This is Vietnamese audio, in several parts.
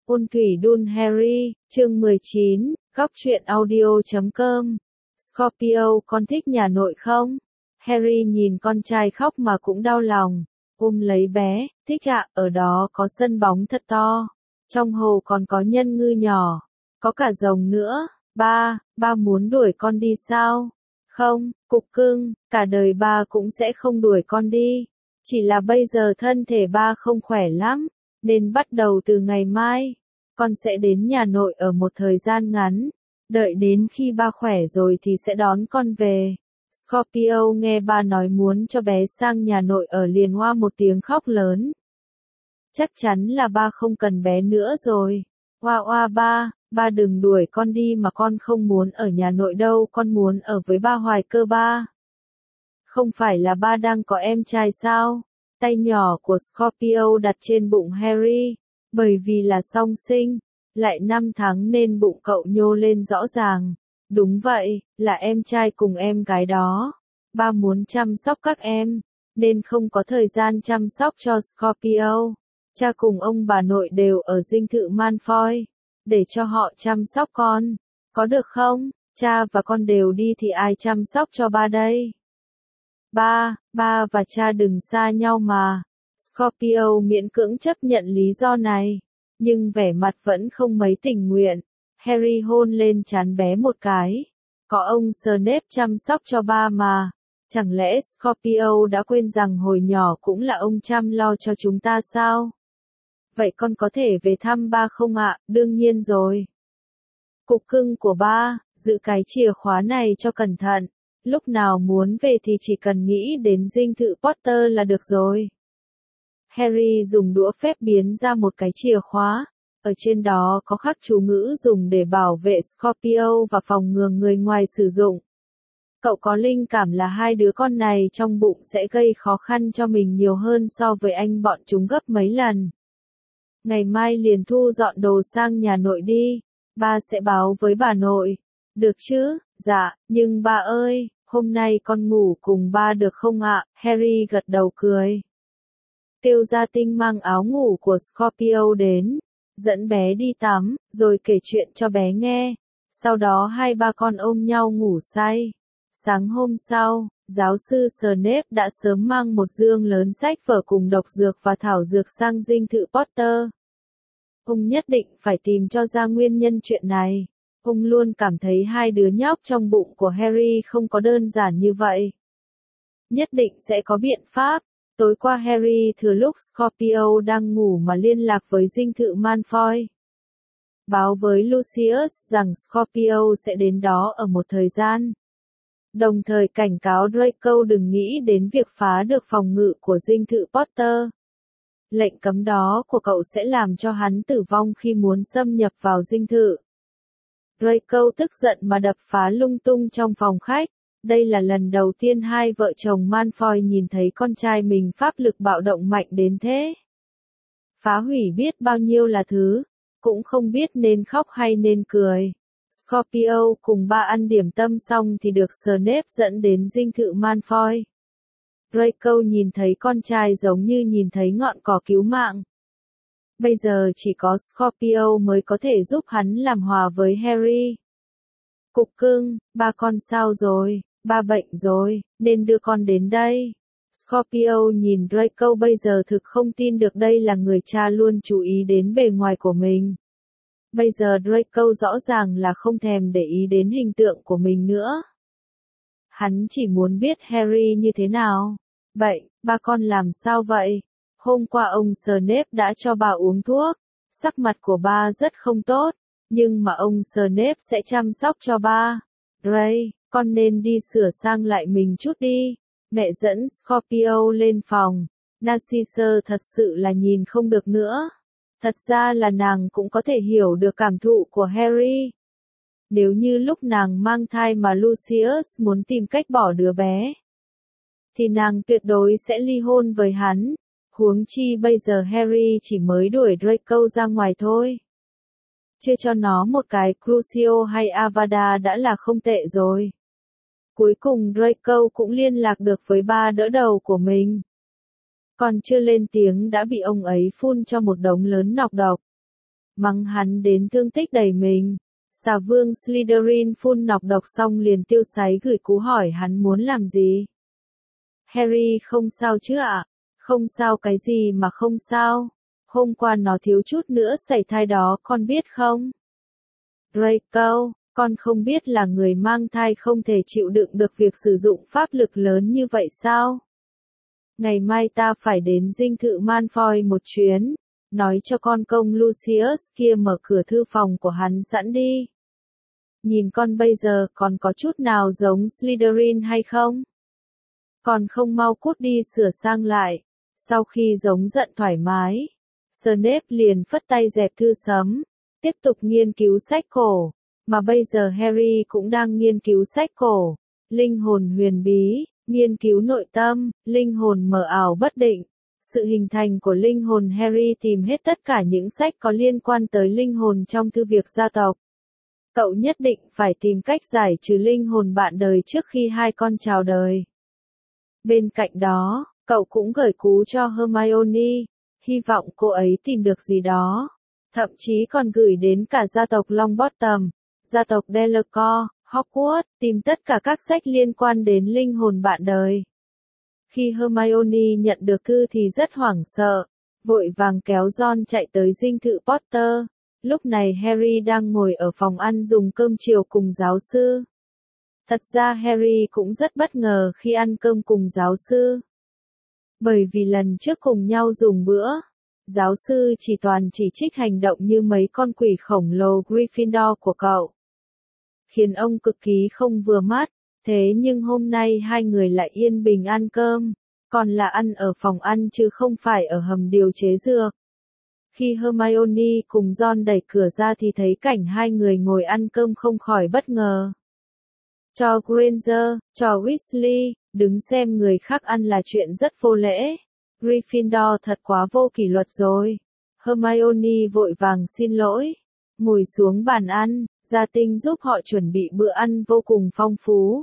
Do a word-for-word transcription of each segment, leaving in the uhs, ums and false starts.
Ôn thủy đun Harry, chương mười chín, góc truyện audio chấm com. Scorpio, con thích nhà nội không? Harry nhìn con trai khóc mà cũng đau lòng. Ôm lấy bé, thích ạ, ở đó có sân bóng thật to. Trong hồ còn có nhân ngư nhỏ. Có cả rồng nữa. Ba, ba muốn đuổi con đi sao? Không, cục cưng, cả đời ba cũng sẽ không đuổi con đi. Chỉ là bây giờ thân thể ba không khỏe lắm. Nên bắt đầu từ ngày mai, con sẽ đến nhà nội ở một thời gian ngắn. Đợi đến khi ba khỏe rồi thì sẽ đón con về. Scorpio nghe ba nói muốn cho bé sang nhà nội ở liền hoa một tiếng khóc lớn. Chắc chắn là ba không cần bé nữa rồi. Hoa hoa ba, ba đừng đuổi con đi mà con không muốn ở nhà nội đâu, con muốn ở với ba Hoài Cơ ba. Không phải là ba đang có em trai sao? Tay nhỏ của Scorpio đặt trên bụng Harry, bởi vì là song sinh, lại năm tháng nên bụng cậu nhô lên rõ ràng. Đúng vậy, là em trai cùng em gái đó. Ba muốn chăm sóc các em, nên không có thời gian chăm sóc cho Scorpio. Cha cùng ông bà nội đều ở dinh thự Malfoy, để cho họ chăm sóc con. Có được không? Cha và con đều đi thì ai chăm sóc cho ba đây? Ba, ba và cha đừng xa nhau mà. Scorpio miễn cưỡng chấp nhận lý do này, nhưng vẻ mặt vẫn không mấy tình nguyện. Harry hôn lên trán bé một cái. Có ông Snape chăm sóc cho ba mà. Chẳng lẽ Scorpio đã quên rằng hồi nhỏ cũng là ông chăm lo cho chúng ta sao? Vậy con có thể về thăm ba không ạ? Đương nhiên rồi. Cục cưng của ba, giữ cái chìa khóa này cho cẩn thận. Lúc nào muốn về thì chỉ cần nghĩ đến dinh thự Potter là được rồi. Harry dùng đũa phép biến ra một cái chìa khóa. Ở trên đó có khắc chú ngữ dùng để bảo vệ Scorpio và phòng ngừa người ngoài sử dụng. Cậu có linh cảm là hai đứa con này trong bụng sẽ gây khó khăn cho mình nhiều hơn so với anh bọn chúng gấp mấy lần. Ngày mai liền thu dọn đồ sang nhà nội đi. Ba sẽ báo với bà nội. Được chứ? Dạ, nhưng ba ơi, hôm nay con ngủ cùng ba được không ạ? Harry gật đầu cười. Kêu gia tinh mang áo ngủ của Scorpio đến, dẫn bé đi tắm, rồi kể chuyện cho bé nghe. Sau đó hai ba con ôm nhau ngủ say. Sáng hôm sau, giáo sư Snape đã sớm mang một dương lớn sách vở cùng độc dược và thảo dược sang dinh thự Potter. Ông nhất định phải tìm cho ra nguyên nhân chuyện này. Ông luôn cảm thấy hai đứa nhóc trong bụng của Harry không có đơn giản như vậy. Nhất định sẽ có biện pháp. Tối qua Harry thừa lúc Scorpio đang ngủ mà liên lạc với dinh thự Malfoy. Báo với Lucius rằng Scorpio sẽ đến đó ở một thời gian. Đồng thời cảnh cáo Draco đừng nghĩ đến việc phá được phòng ngự của dinh thự Potter. Lệnh cấm đó của cậu sẽ làm cho hắn tử vong khi muốn xâm nhập vào dinh thự. Draco tức giận mà đập phá lung tung trong phòng khách. Đây là lần đầu tiên hai vợ chồng Malfoy nhìn thấy con trai mình pháp lực bạo động mạnh đến thế. Phá hủy biết bao nhiêu là thứ, cũng không biết nên khóc hay nên cười. Scorpio cùng ba ăn điểm tâm xong thì được Snape dẫn đến dinh thự Malfoy. Draco nhìn thấy con trai giống như nhìn thấy ngọn cỏ cứu mạng. Bây giờ chỉ có Scorpio mới có thể giúp hắn làm hòa với Harry. Cục cưng, ba con sao rồi? Ba bệnh rồi, nên đưa con đến đây. Scorpio nhìn Draco bây giờ thực không tin được đây là người cha luôn chú ý đến bề ngoài của mình. Bây giờ Draco rõ ràng là không thèm để ý đến hình tượng của mình nữa. Hắn chỉ muốn biết Harry như thế nào. Vậy, ba con làm sao vậy? Hôm qua ông Snape đã cho bà uống thuốc. Sắc mặt của ba rất không tốt, nhưng mà ông Snape sẽ chăm sóc cho ba. Ray, con nên đi sửa sang lại mình chút đi. Mẹ dẫn Scorpio lên phòng. Narcissa thật sự là nhìn không được nữa. Thật ra là nàng cũng có thể hiểu được cảm thụ của Harry. Nếu như lúc nàng mang thai mà Lucius muốn tìm cách bỏ đứa bé, thì nàng tuyệt đối sẽ ly hôn với hắn. Huống chi bây giờ Harry chỉ mới đuổi Draco ra ngoài thôi. Chưa cho nó một cái Crucio hay Avada đã là không tệ rồi. Cuối cùng Draco cũng liên lạc được với ba đỡ đầu của mình. Còn chưa lên tiếng đã bị ông ấy phun cho một đống lớn nọc độc. mắng hắn đến thương tích đầy mình. Xà vương Slytherin phun nọc độc xong liền tiêu sái gửi cú hỏi hắn muốn làm gì. Harry không sao chứ ạ? Không sao cái gì mà không sao? Hôm qua nó thiếu chút nữa sảy thai đó con biết không? Draco, con không biết là người mang thai không thể chịu đựng được việc sử dụng pháp lực lớn như vậy sao? Ngày mai ta phải đến dinh thự Malfoy một chuyến, nói cho con công Lucius kia mở cửa thư phòng của hắn sẵn đi. Nhìn con bây giờ còn có chút nào giống Slytherin hay không? Còn không mau cút đi sửa sang lại. Sau khi giống giận thoải mái, Snape liền phất tay dẹp thư sấm, tiếp tục nghiên cứu sách cổ, mà bây giờ Harry cũng đang nghiên cứu sách cổ, linh hồn huyền bí, nghiên cứu nội tâm, linh hồn mờ ảo bất định. Sự hình thành của linh hồn Harry tìm hết tất cả những sách có liên quan tới linh hồn trong thư viện gia tộc. Cậu nhất định phải tìm cách giải trừ linh hồn bạn đời trước khi hai con chào đời. Bên cạnh đó, cậu cũng gửi cú cho Hermione, hy vọng cô ấy tìm được gì đó. Thậm chí còn gửi đến cả gia tộc Longbottom, gia tộc Delacour, Hogwarts, tìm tất cả các sách liên quan đến linh hồn bạn đời. Khi Hermione nhận được thư thì rất hoảng sợ, vội vàng kéo Ron chạy tới dinh thự Potter. Lúc này Harry đang ngồi ở phòng ăn dùng cơm chiều cùng giáo sư. Thật ra Harry cũng rất bất ngờ khi ăn cơm cùng giáo sư. Bởi vì lần trước cùng nhau dùng bữa, giáo sư chỉ toàn chỉ trích hành động như mấy con quỷ khổng lồ Gryffindor của cậu. Khiến ông cực kỳ không vừa mắt, thế nhưng hôm nay hai người lại yên bình ăn cơm, còn là ăn ở phòng ăn chứ không phải ở hầm điều chế dược. Khi Hermione cùng Ron đẩy cửa ra thì thấy cảnh hai người ngồi ăn cơm không khỏi bất ngờ. Cho Granger, cho Weasley, đứng xem người khác ăn là chuyện rất vô lễ. Gryffindor thật quá vô kỷ luật rồi. Hermione vội vàng xin lỗi, ngồi xuống bàn ăn, gia tinh giúp họ chuẩn bị bữa ăn vô cùng phong phú.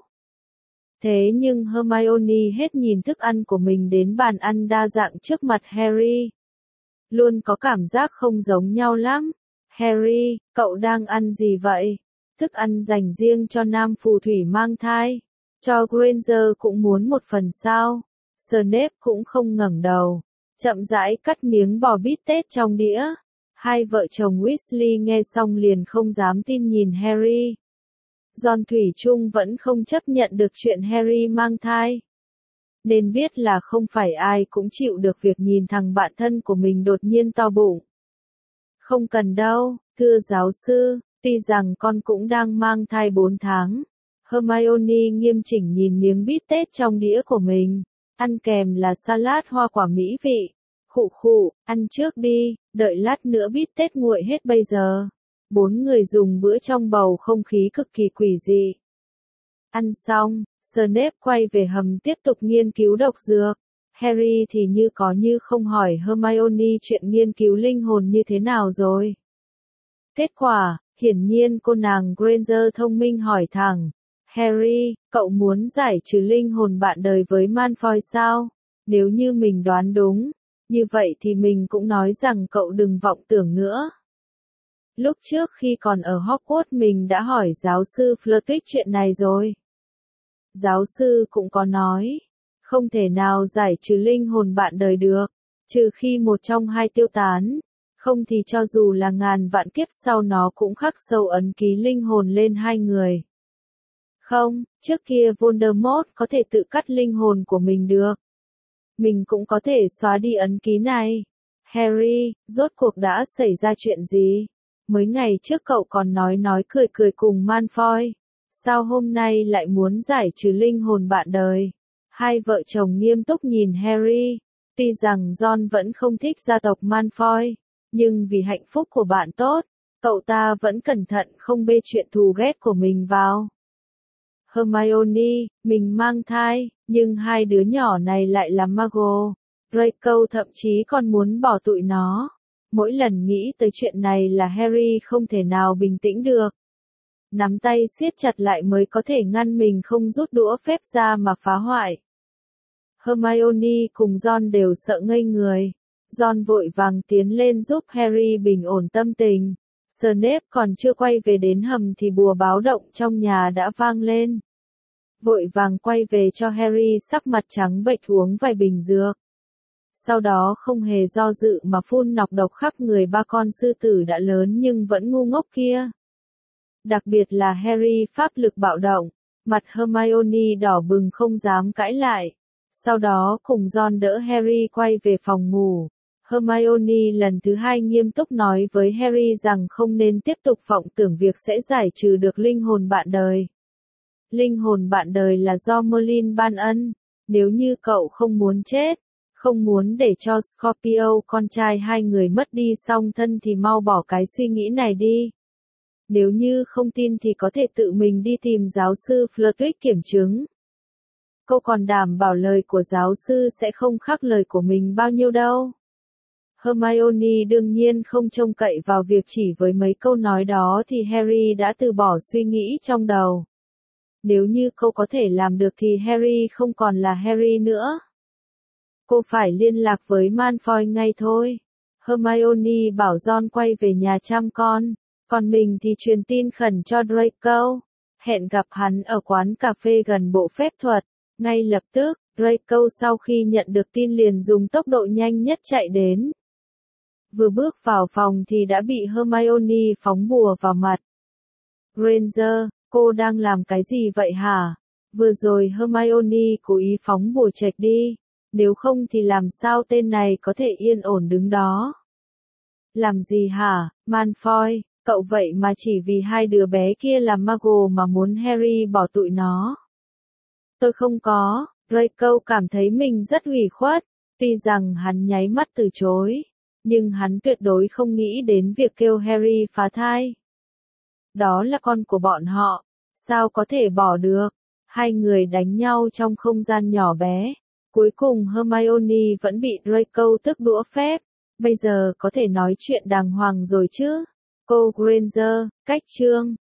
Thế nhưng Hermione hết nhìn thức ăn của mình đến bàn ăn đa dạng trước mặt Harry. Luôn có cảm giác không giống nhau lắm. Harry, cậu đang ăn gì vậy? Thức ăn dành riêng cho nam phù thủy mang thai. Cho Granger cũng muốn một phần sao? Snape cũng không ngẩng đầu, chậm rãi cắt miếng bò bít tết trong đĩa. Hai vợ chồng Weasley nghe xong liền không dám tin nhìn Harry. Ron thủy chung vẫn không chấp nhận được chuyện Harry mang thai. Nên biết là không phải ai cũng chịu được việc nhìn thằng bạn thân của mình đột nhiên to bụng. Không cần đâu, thưa giáo sư, tuy rằng con cũng đang mang thai bốn tháng. Hermione nghiêm chỉnh nhìn miếng bít tết trong đĩa của mình, ăn kèm là salad hoa quả mỹ vị. Khụ khụ, ăn trước đi, đợi lát nữa bít tết nguội hết bây giờ. Bốn người dùng bữa trong bầu không khí cực kỳ quỷ dị. Ăn xong, Snape quay về hầm tiếp tục nghiên cứu độc dược. Harry thì như có như không hỏi Hermione chuyện nghiên cứu linh hồn như thế nào rồi. Kết quả, hiển nhiên cô nàng Granger thông minh hỏi thẳng. Harry, cậu muốn giải trừ linh hồn bạn đời với Malfoy sao? Nếu như mình đoán đúng, như vậy thì mình cũng nói rằng cậu đừng vọng tưởng nữa. Lúc trước khi còn ở Hogwarts mình đã hỏi giáo sư Flitwick chuyện này rồi. Giáo sư cũng có nói, không thể nào giải trừ linh hồn bạn đời được, trừ khi một trong hai tiêu tán, không thì cho dù là ngàn vạn kiếp sau nó cũng khắc sâu ấn ký linh hồn lên hai người. Không, trước kia Voldemort có thể tự cắt linh hồn của mình được. Mình cũng có thể xóa đi ấn ký này. Harry, rốt cuộc đã xảy ra chuyện gì? Mấy ngày trước cậu còn nói nói cười cười cùng Malfoy. Sao hôm nay lại muốn giải trừ linh hồn bạn đời? Hai vợ chồng nghiêm túc nhìn Harry. Tuy rằng Ron vẫn không thích gia tộc Malfoy, nhưng vì hạnh phúc của bạn tốt, cậu ta vẫn cẩn thận không bê chuyện thù ghét của mình vào. Hermione, mình mang thai, nhưng hai đứa nhỏ này lại là Muggle. Draco thậm chí còn muốn bỏ tụi nó. Mỗi lần nghĩ tới chuyện này là Harry không thể nào bình tĩnh được. Nắm tay siết chặt lại mới có thể ngăn mình không rút đũa phép ra mà phá hoại. Hermione cùng Ron đều sợ ngây người. Ron vội vàng tiến lên giúp Harry bình ổn tâm tình. Snape còn chưa quay về đến hầm thì bùa báo động trong nhà đã vang lên. Vội vàng quay về cho Harry sắc mặt trắng bệch uống vài bình dược. Sau đó không hề do dự mà phun nọc độc khắp người ba con sư tử đã lớn nhưng vẫn ngu ngốc kia. Đặc biệt là Harry pháp lực bạo động, mặt Hermione đỏ bừng không dám cãi lại. Sau đó cùng Ron đỡ Harry quay về phòng ngủ. Hermione lần thứ hai nghiêm túc nói với Harry rằng không nên tiếp tục vọng tưởng việc sẽ giải trừ được linh hồn bạn đời. Linh hồn bạn đời là do Merlin ban ân, nếu như cậu không muốn chết, không muốn để cho Scorpio con trai hai người mất đi song thân thì mau bỏ cái suy nghĩ này đi. Nếu như không tin thì có thể tự mình đi tìm giáo sư Flitwick kiểm chứng. Cô còn đảm bảo lời của giáo sư sẽ không khác lời của mình bao nhiêu đâu. Hermione đương nhiên không trông cậy vào việc chỉ với mấy câu nói đó thì Harry đã từ bỏ suy nghĩ trong đầu. Nếu như cô có thể làm được thì Harry không còn là Harry nữa. Cô phải liên lạc với Malfoy ngay thôi. Hermione bảo Ron quay về nhà chăm con, còn mình thì truyền tin khẩn cho Draco. Hẹn gặp hắn ở quán cà phê gần bộ phép thuật. Ngay lập tức, Draco sau khi nhận được tin liền dùng tốc độ nhanh nhất chạy đến. Vừa bước vào phòng thì đã bị Hermione phóng bùa vào mặt. Granger, cô đang làm cái gì vậy hả? Vừa rồi Hermione cố ý phóng bùa chệch đi. Nếu không thì làm sao tên này có thể yên ổn đứng đó? Làm gì hả, Malfoy, cậu vậy mà chỉ vì hai đứa bé kia là Muggle mà muốn Harry bỏ tụi nó. Tôi không có, Draco cảm thấy mình rất ủy khuất, tuy rằng hắn nháy mắt từ chối, nhưng hắn tuyệt đối không nghĩ đến việc kêu Harry phá thai. Đó là con của bọn họ, sao có thể bỏ được? Hai người đánh nhau trong không gian nhỏ bé. Cuối cùng Hermione vẫn bị Draco tức đũa phép. Bây giờ có thể nói chuyện đàng hoàng rồi chứ? Cô Granger, cách chương.